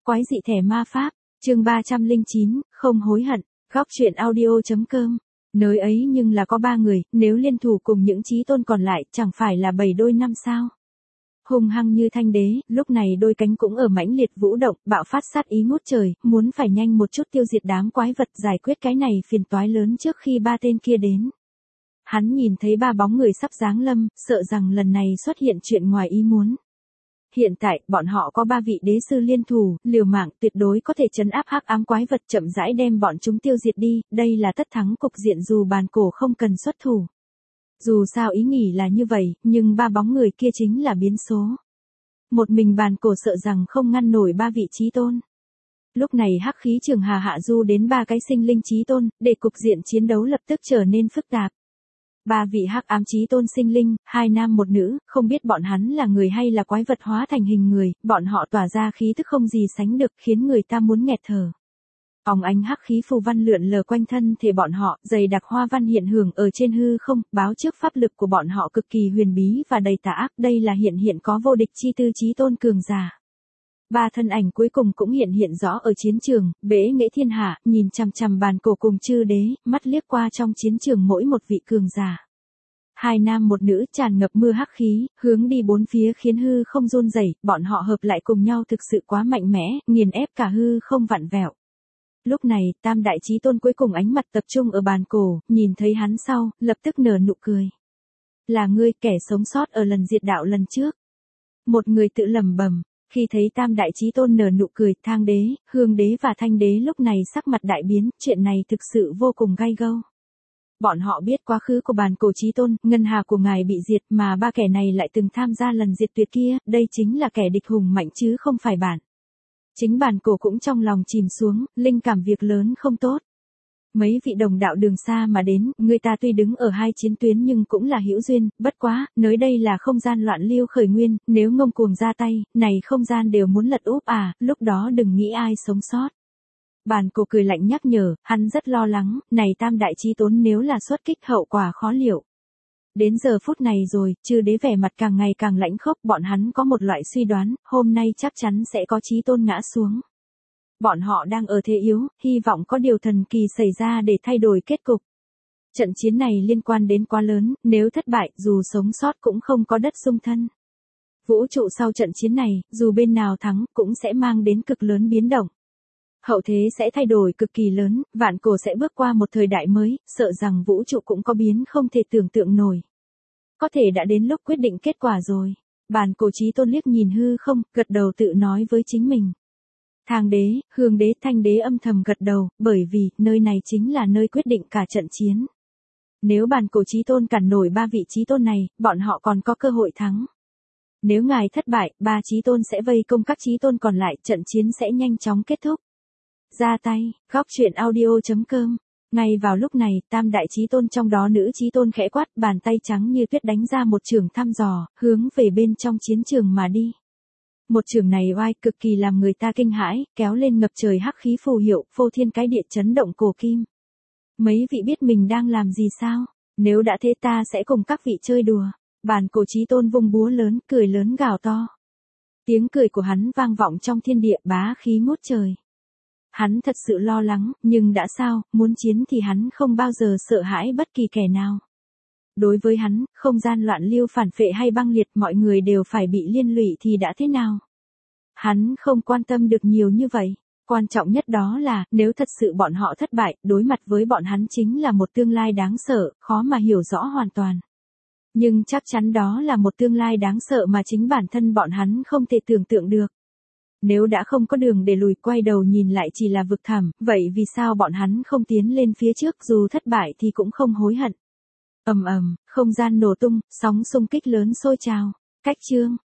Quái dị thẻ ma pháp, chương 309, không hối hận, góc truyện audio.com. Nơi ấy nhưng là có 3 người, nếu liên thủ cùng những chí tôn còn lại, chẳng phải là 7 đôi năm sao? Hung hăng như thanh đế, lúc này đôi cánh cũng ở mãnh liệt vũ động, bạo phát sát ý ngút trời, muốn phải nhanh một chút tiêu diệt đám quái vật, giải quyết cái này phiền toái lớn trước khi 3 tên kia đến. Hắn nhìn thấy 3 bóng người sắp giáng lâm, sợ rằng lần này xuất hiện chuyện ngoài ý muốn. Hiện tại, bọn họ có 3 vị đế sư liên thủ, liều mạng tuyệt đối có thể trấn áp hắc ám quái vật, chậm rãi đem bọn chúng tiêu diệt đi, đây là tất thắng cục diện dù bàn cổ không cần xuất thủ. Dù sao ý nghĩ là như vậy, nhưng 3 bóng người kia chính là biến số. Một mình bàn cổ sợ rằng không ngăn nổi 3 vị chí tôn. Lúc này hắc khí trường hà hạ du đến 3 cái sinh linh chí tôn, để cục diện chiến đấu lập tức trở nên phức tạp. 3 vị hắc ám chí tôn sinh linh, 2 nam 1 nữ, không biết bọn hắn là người hay là quái vật hóa thành hình người, bọn họ tỏa ra khí tức không gì sánh được, khiến người ta muốn nghẹt thở. Óng ánh hắc khí phù văn lượn lờ quanh thân thể bọn họ, dày đặc hoa văn hiện hưởng ở trên hư không, báo trước pháp lực của bọn họ cực kỳ huyền bí và đầy tà ác, đây là hiện có vô địch chi tư chí tôn cường giả. 3 thân ảnh cuối cùng cũng hiện rõ ở chiến trường, bế nghệ thiên hạ, nhìn chằm chằm bàn cổ cùng chư đế, mắt liếc qua trong chiến trường mỗi một vị cường giả. 2 nam 1 nữ tràn ngập mưa hắc khí, hướng đi 4 phía khiến hư không run rẩy, bọn họ hợp lại cùng nhau thực sự quá mạnh mẽ, nghiền ép cả hư không vặn vẹo. Lúc này, tam đại chí tôn cuối cùng ánh mặt tập trung ở bàn cổ, nhìn thấy hắn sau, lập tức nở nụ cười. Là ngươi, kẻ sống sót ở lần diệt đạo lần trước. Một người tự lẩm bẩm. Khi thấy tam đại chí tôn nở nụ cười, Thang đế, Hương đế và Thanh đế lúc này sắc mặt đại biến, chuyện này thực sự vô cùng gay gâu. Bọn họ biết quá khứ của bàn cổ chí tôn, ngân hà của ngài bị diệt mà 3 kẻ này lại từng tham gia lần diệt tuyệt kia, đây chính là kẻ địch hùng mạnh chứ không phải bạn. Chính bàn cổ cũng trong lòng chìm xuống, linh cảm việc lớn không tốt. Mấy vị đồng đạo đường xa mà đến, người ta tuy đứng ở 2 chiến tuyến nhưng cũng là hữu duyên, bất quá, nơi đây là không gian loạn lưu khởi nguyên, nếu ngông cuồng ra tay, này không gian đều muốn lật úp à, lúc đó đừng nghĩ ai sống sót. Bàn cổ cười lạnh nhắc nhở, hắn rất lo lắng, này tam đại chí tôn nếu là xuất kích hậu quả khó liệu. Đến giờ phút này rồi, chư đế vẻ mặt càng ngày càng lãnh khốc, bọn hắn có một loại suy đoán, hôm nay chắc chắn sẽ có chí tôn ngã xuống. Bọn họ đang ở thế yếu, hy vọng có điều thần kỳ xảy ra để thay đổi kết cục. Trận chiến này liên quan đến quá lớn, nếu thất bại, dù sống sót cũng không có đất dung thân. Vũ trụ sau trận chiến này, dù bên nào thắng, cũng sẽ mang đến cực lớn biến động. Hậu thế sẽ thay đổi cực kỳ lớn, vạn cổ sẽ bước qua một thời đại mới, sợ rằng vũ trụ cũng có biến không thể tưởng tượng nổi. Có thể đã đến lúc quyết định kết quả rồi. Bàn cổ chí tôn liếc nhìn hư không, gật đầu tự nói với chính mình. Thang đế, Hương đế, Thanh đế âm thầm gật đầu, bởi vì, nơi này chính là nơi quyết định cả trận chiến. Nếu bàn cổ chí tôn cản nổi 3 vị chí tôn này, bọn họ còn có cơ hội thắng. Nếu ngài thất bại, 3 chí tôn sẽ vây công các chí tôn còn lại, trận chiến sẽ nhanh chóng kết thúc. Ra tay, góc truyện audio.com. Ngay vào lúc này, tam đại chí tôn trong đó nữ chí tôn khẽ quát, bàn tay trắng như tuyết đánh ra một chưởng thăm dò, hướng về bên trong chiến trường mà đi. Một chưởng này oai cực kỳ làm người ta kinh hãi, kéo lên ngập trời hắc khí phù hiệu, phô thiên cái địa chấn động cổ kim. Mấy vị biết mình đang làm gì sao? Nếu đã thế ta sẽ cùng các vị chơi đùa. Bàn cổ chí tôn vung búa lớn, cười lớn gào to. Tiếng cười của hắn vang vọng trong thiên địa, bá khí ngút trời. Hắn thật sự lo lắng, nhưng đã sao, muốn chiến thì hắn không bao giờ sợ hãi bất kỳ kẻ nào. Đối với hắn, không gian loạn lưu phản phệ hay băng liệt, mọi người đều phải bị liên lụy thì đã thế nào? Hắn không quan tâm được nhiều như vậy. Quan trọng nhất đó là, nếu thật sự bọn họ thất bại, đối mặt với bọn hắn chính là một tương lai đáng sợ, khó mà hiểu rõ hoàn toàn. Nhưng chắc chắn đó là một tương lai đáng sợ mà chính bản thân bọn hắn không thể tưởng tượng được. Nếu đã không có đường để lùi, quay đầu nhìn lại chỉ là vực thẳm, vậy vì sao bọn hắn không tiến lên phía trước, dù thất bại thì cũng không hối hận. Ầm ầm, không gian nổ tung, sóng xung kích lớn sôi trào. Cách chương